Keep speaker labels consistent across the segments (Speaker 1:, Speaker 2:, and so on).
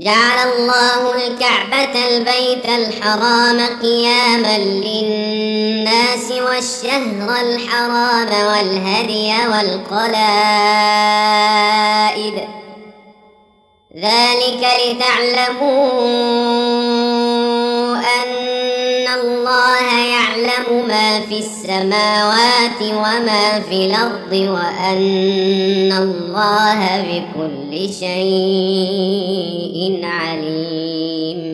Speaker 1: جعل الله الكعبة البيت الحرام قياما للناس والشهر الحرام والهدي والقلائد ذلك لتعلموا أن الله يعلم ما في السماوات وما في الأرض وأن الله بكل شيء عليم.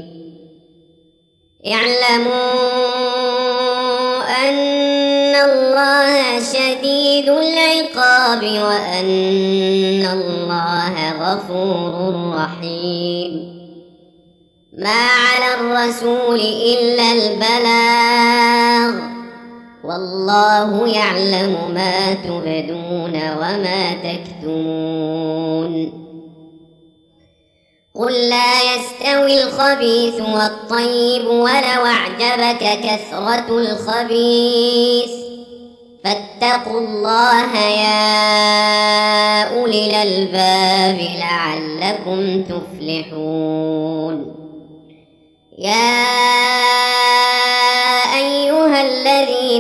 Speaker 1: اعلموا أن الله شديد العقاب وأن الله غفور رحيم. ما على الرسول إلا البلاغ والله يعلم ما تبدون وما تكتمون. قل لا يستوي الخبيث والطيب ولو أعجبك كثرة الخبيث فاتقوا الله يا أولي الألباب لعلكم تفلحون. يا أيها الذين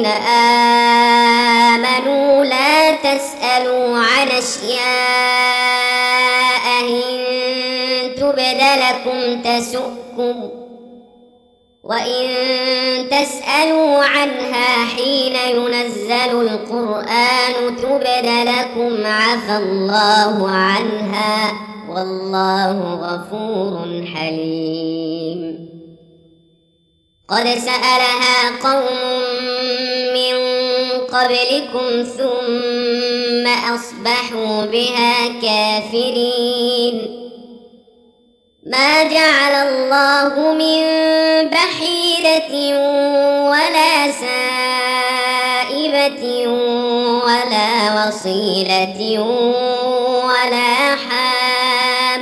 Speaker 1: آمنوا لا تسألوا عن أشياء إن تبد لكم تسؤكم وإن تسألوا عنها حين ينزل القرآن تبد لكم عفى الله عنها والله غفور حليم. قد سألها قوم من قبلكم ثم أصبحوا بها كافرين. ما جعل الله من بحيرة ولا سائبة ولا وصيلة ولا حام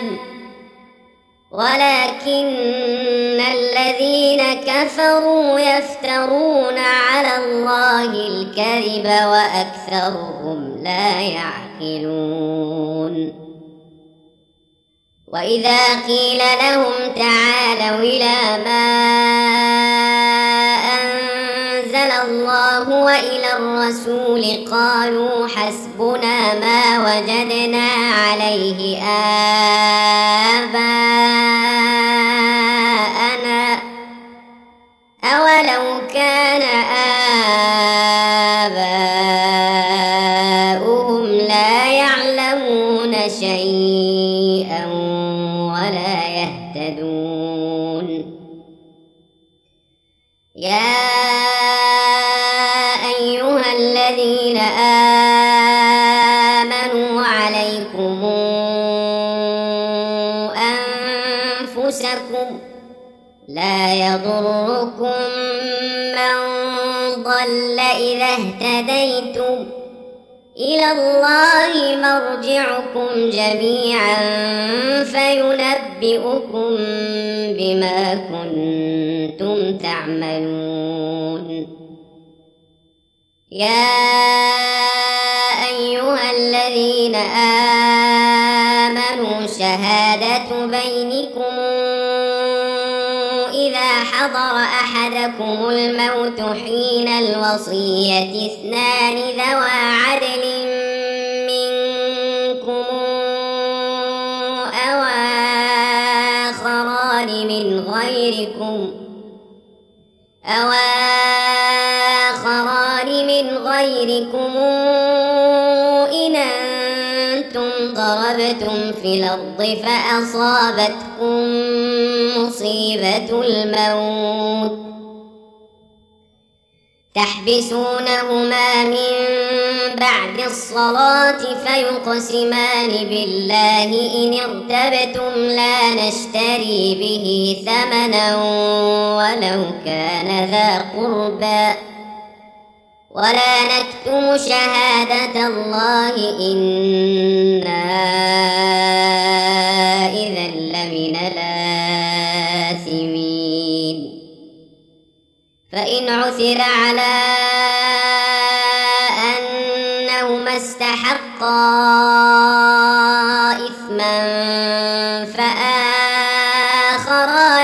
Speaker 1: ولكن الذين كفروا يفترون على الله الكذب وأكثرهم لا يعقلون. وإذا قيل لهم تعالوا إلى ما أنزل الله وإلى الرسول قالوا حسبنا ما وجدنا عليه آباءنا أولو كان آباؤهم لا يعلمون شيئا ولا يهتدون. يا أيها الذين آمنوا عليكم أنفسكم لا يضركم من ضل إذا اهتديتم إلى الله مرجعكم جميعا فينبئكم بما كنتم تعملون. يا أيها الذين آمنوا شهادة بينكم إذا حضر أحدكم الموت حين الوصية اثنان ذوى عدل منكم أو آخران من غيركم إن أنتم ضربتم في الأرض فأصابتكم مصيبة الموت تحبسونهما من بعد الصلاة فيقسمان بالله إن ارتبتم لا نشتري به ثمنا ولو كان ذا قربى ولا نكتم شهادة الله إنا إذا لمن الآثمين. فإن عثر على أنهما استحقا إثما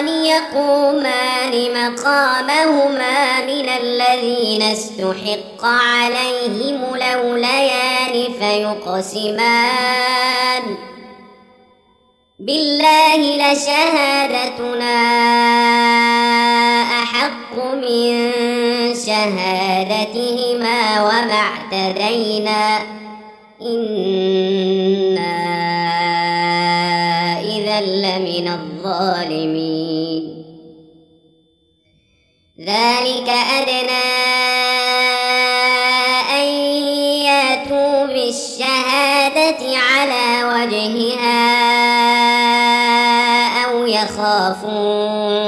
Speaker 1: خصمان يقومان مقامهما من الذين استحق عليهم الأوليان فيقسمان بالله لشهادتنا أحق من شهادتهما وما اعتدينا إنا إذا لمن الظالمين ذلك أدنى أن يأتوا بالشهادة على وجهها أو يخافوا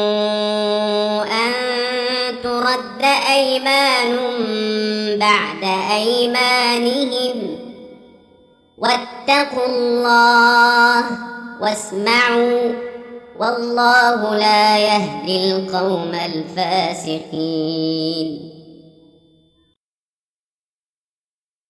Speaker 1: أن ترد أيمان بعد أيمانهم واتقوا الله واسمعوا والله لا يهدي القوم الفاسقين